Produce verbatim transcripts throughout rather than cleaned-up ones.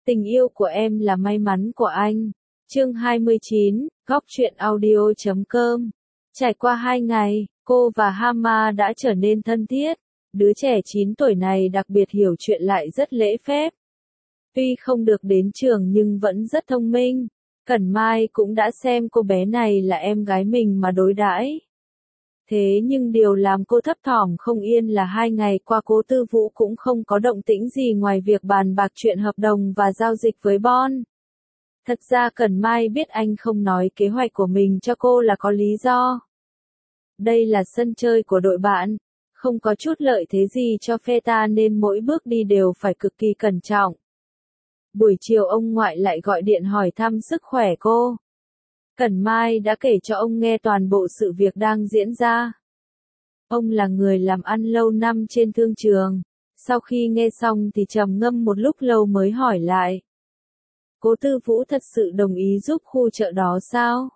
Tình yêu của em là may mắn của anh. Chương hai mươi chín, góc truyện audio chấm com. Trải qua hai ngày, cô và Hama đã trở nên thân thiết. Đứa trẻ chín tuổi này đặc biệt hiểu chuyện lại rất lễ phép. Tuy không được đến trường nhưng vẫn rất thông minh. Cẩn Mai cũng đã xem cô bé này là em gái mình mà đối đãi. Thế nhưng điều làm cô thấp thỏm không yên là hai ngày qua Cố Tư Vũ cũng không có động tĩnh gì ngoài việc bàn bạc chuyện hợp đồng và giao dịch với Bon. Thật ra Cẩn Mai biết anh không nói kế hoạch của mình cho cô là có lý do. Đây là sân chơi của đội bạn, không có chút lợi thế gì cho phe ta nên mỗi bước đi đều phải cực kỳ cẩn trọng. Buổi chiều ông ngoại lại gọi điện hỏi thăm sức khỏe cô. Cẩn Mai đã kể cho ông nghe toàn bộ sự việc đang diễn ra. Ông là người làm ăn lâu năm trên thương trường. Sau khi nghe xong thì trầm ngâm một lúc lâu mới hỏi lại. Cố Tư Vũ thật sự đồng ý giúp khu chợ đó sao?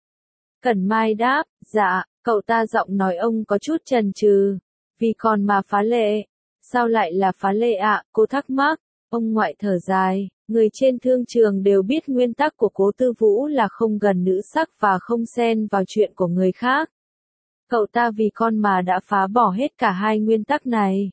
Cẩn Mai đáp, dạ, cậu ta giọng nói ông có chút chần chừ. Vì còn mà phá lệ. Sao lại là phá lệ ạ? À? Cô thắc mắc. Ông ngoại thở dài. Người trên thương trường đều biết nguyên tắc của Cố Tư Vũ là không gần nữ sắc và không xen vào chuyện của người khác. Cậu ta vì con mà đã phá bỏ hết cả hai nguyên tắc này.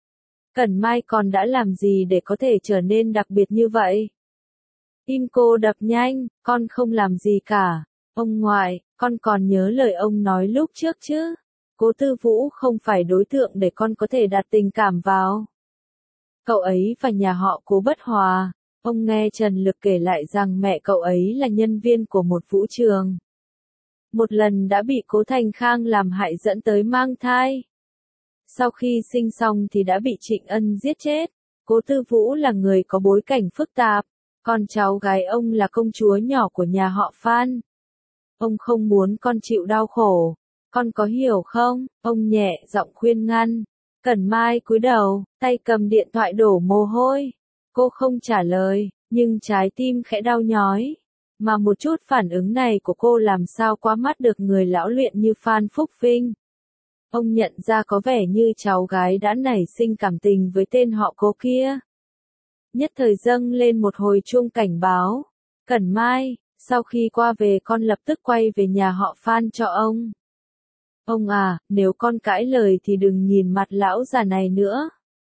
Cẩn Mai còn đã làm gì để có thể trở nên đặc biệt như vậy? Tim cô đập nhanh, con không làm gì cả. Ông ngoại, con còn nhớ lời ông nói lúc trước chứ? Cố Tư Vũ không phải đối tượng để con có thể đặt tình cảm vào. Cậu ấy và nhà họ Cố bất hòa. Ông nghe Trần Lực kể lại rằng mẹ cậu ấy là nhân viên của một vũ trường. Một lần đã bị Cố Thành Khang làm hại dẫn tới mang thai. Sau khi sinh xong thì đã bị Trịnh Ân giết chết. Cố Tư Vũ là người có bối cảnh phức tạp. Con cháu gái ông là công chúa nhỏ của nhà họ Phan. Ông không muốn con chịu đau khổ. Con có hiểu không? Ông nhẹ giọng khuyên ngăn. Cẩn Mai cúi đầu, tay cầm điện thoại đổ mồ hôi. Cô không trả lời, nhưng trái tim khẽ đau nhói. Mà một chút phản ứng này của cô làm sao qua mắt được người lão luyện như Phan Phúc Vinh. Ông nhận ra có vẻ như cháu gái đã nảy sinh cảm tình với tên họ Cố kia. Nhất thời dâng lên một hồi chuông cảnh báo. Cẩn Mai, sau khi qua về con lập tức quay về nhà họ Phan cho ông. Ông à, nếu con cãi lời thì đừng nhìn mặt lão già này nữa.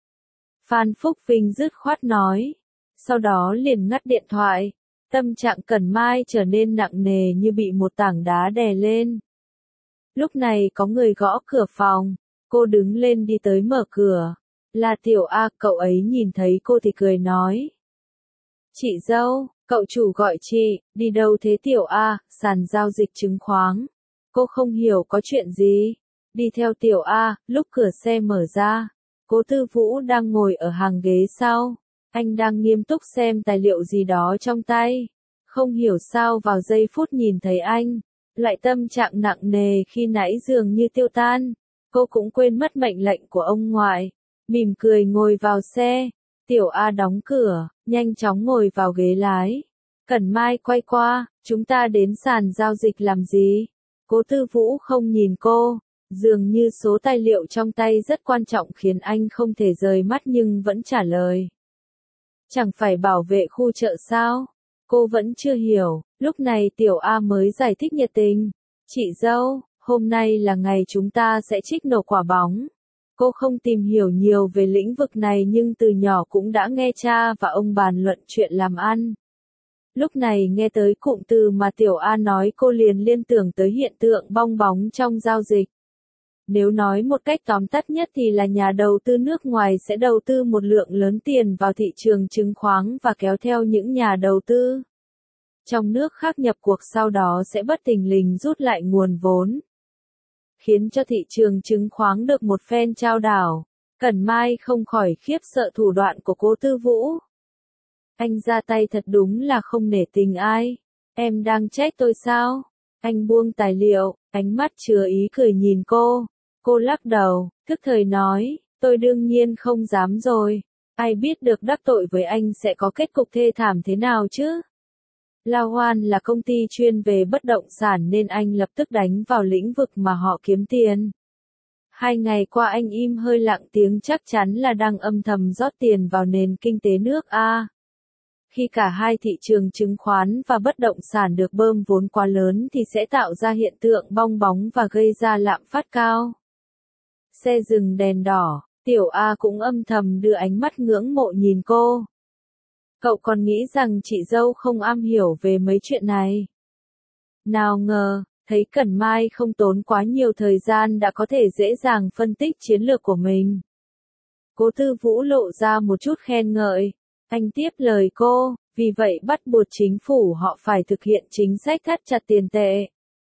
Phan Phúc Vinh dứt khoát nói. Sau đó liền ngắt điện thoại. Tâm trạng Cẩn Mai trở nên nặng nề như bị một tảng đá đè lên. Lúc này có người gõ cửa phòng. Cô đứng lên đi tới mở cửa. Là Tiểu A, cậu ấy nhìn thấy cô thì cười nói. Chị dâu, cậu chủ gọi chị, đi đâu thế Tiểu A? Sàn giao dịch chứng khoán. Cô không hiểu có chuyện gì. Đi theo Tiểu A, lúc cửa xe mở ra. Cố Tư Vũ đang ngồi ở hàng ghế sau. Anh đang nghiêm túc xem tài liệu gì đó trong tay. Không hiểu sao vào giây phút nhìn thấy anh. Lại tâm trạng nặng nề khi nãy dường như tiêu tan. Cô cũng quên mất mệnh lệnh của ông ngoại. Mỉm cười ngồi vào xe. Tiểu A đóng cửa, nhanh chóng ngồi vào ghế lái. Cẩn Mai quay qua, chúng ta đến sàn giao dịch làm gì? Cố Tư Vũ không nhìn cô. Dường như số tài liệu trong tay rất quan trọng khiến anh không thể rời mắt nhưng vẫn trả lời. Chẳng phải bảo vệ khu chợ sao? Cô vẫn chưa hiểu, lúc này Tiểu A mới giải thích nhiệt tình. Chị dâu, hôm nay là ngày chúng ta sẽ trích nổ quả bóng. Cô không tìm hiểu nhiều về lĩnh vực này nhưng từ nhỏ cũng đã nghe cha và ông bàn luận chuyện làm ăn. Lúc này nghe tới cụm từ mà Tiểu A nói cô liền liên tưởng tới hiện tượng bong bóng trong giao dịch. Nếu nói một cách tóm tắt nhất thì là nhà đầu tư nước ngoài sẽ đầu tư một lượng lớn tiền vào thị trường chứng khoán và kéo theo những nhà đầu tư trong nước khác nhập cuộc sau đó sẽ bất thình lình rút lại nguồn vốn. Khiến cho thị trường chứng khoán được một phen chao đảo. Cẩn Mai không khỏi khiếp sợ thủ đoạn của Cố Tư Vũ. Anh ra tay thật đúng là không nể tình ai. Em đang trách tôi sao? Anh buông tài liệu, ánh mắt chứa ý cười nhìn cô. Cô lắc đầu, thức thời nói, tôi đương nhiên không dám rồi. Ai biết được đắc tội với anh sẽ có kết cục thê thảm thế nào chứ? La Hoan là công ty chuyên về bất động sản nên anh lập tức đánh vào lĩnh vực mà họ kiếm tiền. Hai ngày qua anh im hơi lặng tiếng chắc chắn là đang âm thầm rót tiền vào nền kinh tế nước A. Khi cả hai thị trường chứng khoán và bất động sản được bơm vốn quá lớn thì sẽ tạo ra hiện tượng bong bóng và gây ra lạm phát cao. Xe dừng đèn đỏ, Tiểu A cũng âm thầm đưa ánh mắt ngưỡng mộ nhìn cô. Cậu còn nghĩ rằng chị dâu không am hiểu về mấy chuyện này. Nào ngờ, thấy Cẩn Mai không tốn quá nhiều thời gian đã có thể dễ dàng phân tích chiến lược của mình. Cố Tư Vũ lộ ra một chút khen ngợi. Anh tiếp lời cô, vì vậy bắt buộc chính phủ họ phải thực hiện chính sách thắt chặt tiền tệ.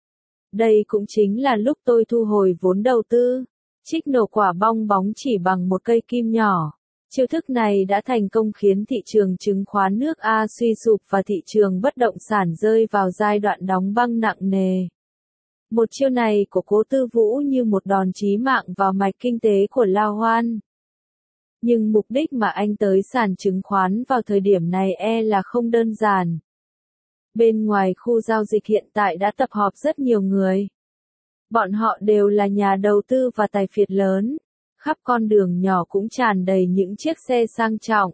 Đây cũng chính là lúc tôi thu hồi vốn đầu tư. Trích nổ quả bong bóng chỉ bằng một cây kim nhỏ. Chiêu thức này đã thành công khiến thị trường chứng khoán nước A suy sụp và thị trường bất động sản rơi vào giai đoạn đóng băng nặng nề. Một chiêu này của Cố Tư Vũ như một đòn chí mạng vào mạch kinh tế của La Hoan. Nhưng mục đích mà anh tới sàn chứng khoán vào thời điểm này e là không đơn giản. Bên ngoài khu giao dịch hiện tại đã tập họp rất nhiều người. Bọn họ đều là nhà đầu tư và tài phiệt lớn. Khắp con đường nhỏ cũng tràn đầy những chiếc xe sang trọng.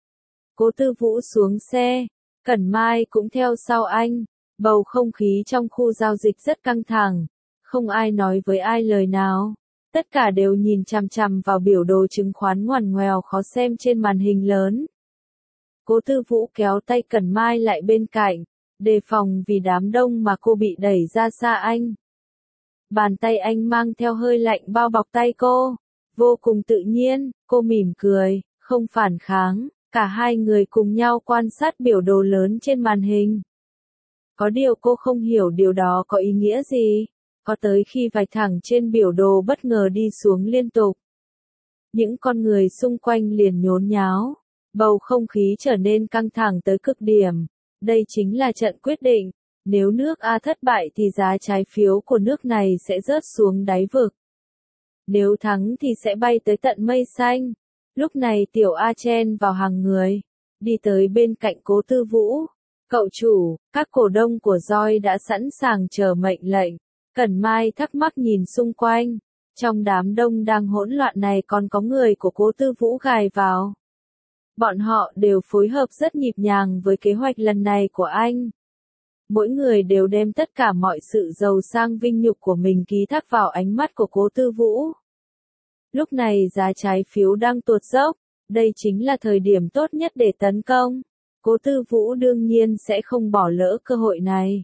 Cố Tư Vũ xuống xe, Cẩn Mai cũng theo sau anh. Bầu không khí trong khu giao dịch rất căng thẳng. Không ai nói với ai lời nào. Tất cả đều nhìn chằm chằm vào biểu đồ chứng khoán ngoằn ngoèo khó xem trên màn hình lớn. Cố Tư Vũ kéo tay Cẩn Mai lại bên cạnh, đề phòng vì đám đông mà cô bị đẩy ra xa anh. Bàn tay anh mang theo hơi lạnh bao bọc tay cô, vô cùng tự nhiên, cô mỉm cười, không phản kháng, cả hai người cùng nhau quan sát biểu đồ lớn trên màn hình. Có điều cô không hiểu điều đó có ý nghĩa gì. Có tới khi vạch thẳng trên biểu đồ bất ngờ đi xuống liên tục. Những con người xung quanh liền nhốn nháo. Bầu không khí trở nên căng thẳng tới cực điểm. Đây chính là trận quyết định. Nếu nước A thất bại thì giá trái phiếu của nước này sẽ rớt xuống đáy vực. Nếu thắng thì sẽ bay tới tận mây xanh. Lúc này Tiểu A chen vào hàng người. Đi tới bên cạnh Cố Tư Vũ. Cậu chủ, các cổ đông của Joy đã sẵn sàng chờ mệnh lệnh. Cẩn Mai thắc mắc nhìn xung quanh. Trong đám đông đang hỗn loạn này còn có người của Cố Tư Vũ gài vào. Bọn họ đều phối hợp rất nhịp nhàng với kế hoạch lần này của anh. Mỗi người đều đem tất cả mọi sự giàu sang vinh nhục của mình ký thác vào ánh mắt của Cố Tư Vũ. Lúc này giá trái phiếu đang tuột dốc. Đây chính là thời điểm tốt nhất để tấn công. Cố Tư Vũ đương nhiên sẽ không bỏ lỡ cơ hội này.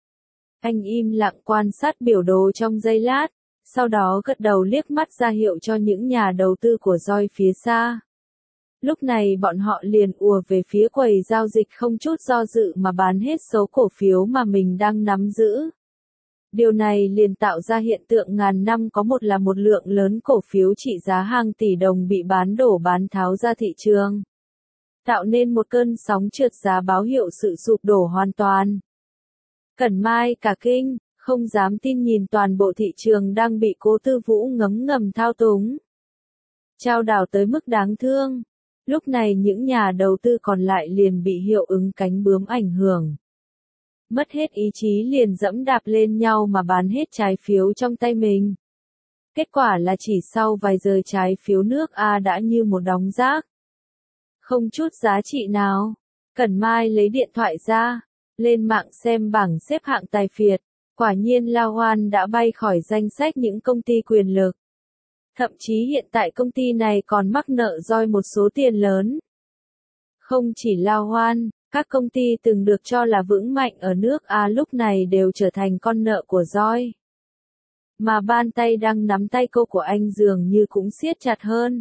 Anh im lặng quan sát biểu đồ trong giây lát, sau đó gật đầu liếc mắt ra hiệu cho những nhà đầu tư của Joy phía xa. Lúc này bọn họ liền ùa về phía quầy giao dịch không chút do dự mà bán hết số cổ phiếu mà mình đang nắm giữ. Điều này liền tạo ra hiện tượng ngàn năm có một là một lượng lớn cổ phiếu trị giá hàng tỷ đồng bị bán đổ bán tháo ra thị trường. Tạo nên một cơn sóng trượt giá báo hiệu sự sụp đổ hoàn toàn. Cẩn Mai cả kinh, không dám tin nhìn toàn bộ thị trường đang bị Cố Tư Vũ ngấm ngầm thao túng. Chao đảo tới mức đáng thương. Lúc này những nhà đầu tư còn lại liền bị hiệu ứng cánh bướm ảnh hưởng. Mất hết ý chí liền dẫm đạp lên nhau mà bán hết trái phiếu trong tay mình. Kết quả là chỉ sau vài giờ trái phiếu nước A đã như một đống rác. Không chút giá trị nào. Cẩn Mai lấy điện thoại ra, lên mạng xem bảng xếp hạng tài phiệt. Quả nhiên La Hoan đã bay khỏi danh sách những công ty quyền lực. Thậm chí hiện tại công ty này còn mắc nợ Joy một số tiền lớn. Không chỉ La Hoan, các công ty từng được cho là vững mạnh ở nước A lúc này đều trở thành con nợ của Joy. Mà bàn tay đang nắm tay cô của anh dường như cũng siết chặt hơn.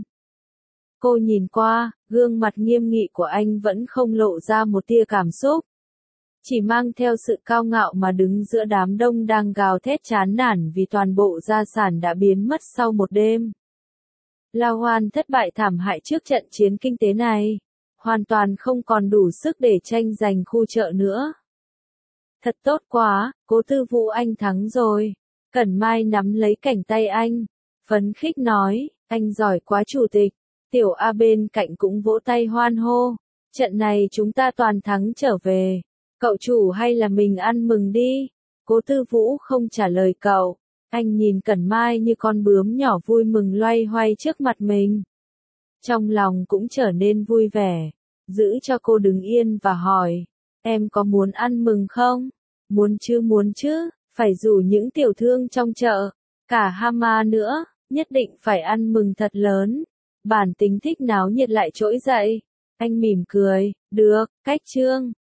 Cô nhìn qua, gương mặt nghiêm nghị của anh vẫn không lộ ra một tia cảm xúc. Chỉ mang theo sự cao ngạo mà đứng giữa đám đông đang gào thét chán nản vì toàn bộ gia sản đã biến mất sau một đêm. La Hoan thất bại thảm hại trước trận chiến kinh tế này. Hoàn toàn không còn đủ sức để tranh giành khu chợ nữa. Thật tốt quá, Cố Tư Vũ anh thắng rồi. Cẩn Mai nắm lấy cánh tay anh. Phấn khích nói, anh giỏi quá chủ tịch. Tiểu A bên cạnh cũng vỗ tay hoan hô. Trận này chúng ta toàn thắng trở về. Cậu chủ hay là mình ăn mừng đi. Cố Tư Vũ không trả lời cậu. Anh nhìn Cẩn Mai như con bướm nhỏ vui mừng loay hoay trước mặt mình. Trong lòng cũng trở nên vui vẻ. giữ cho cô đứng yên và hỏi, em có muốn ăn mừng không? Muốn chứ muốn chứ, phải rủ những tiểu thương trong chợ, cả Hama nữa, nhất định phải ăn mừng thật lớn. Bản tính thích náo nhiệt lại trỗi dậy. Anh mỉm cười, được, cách Trương.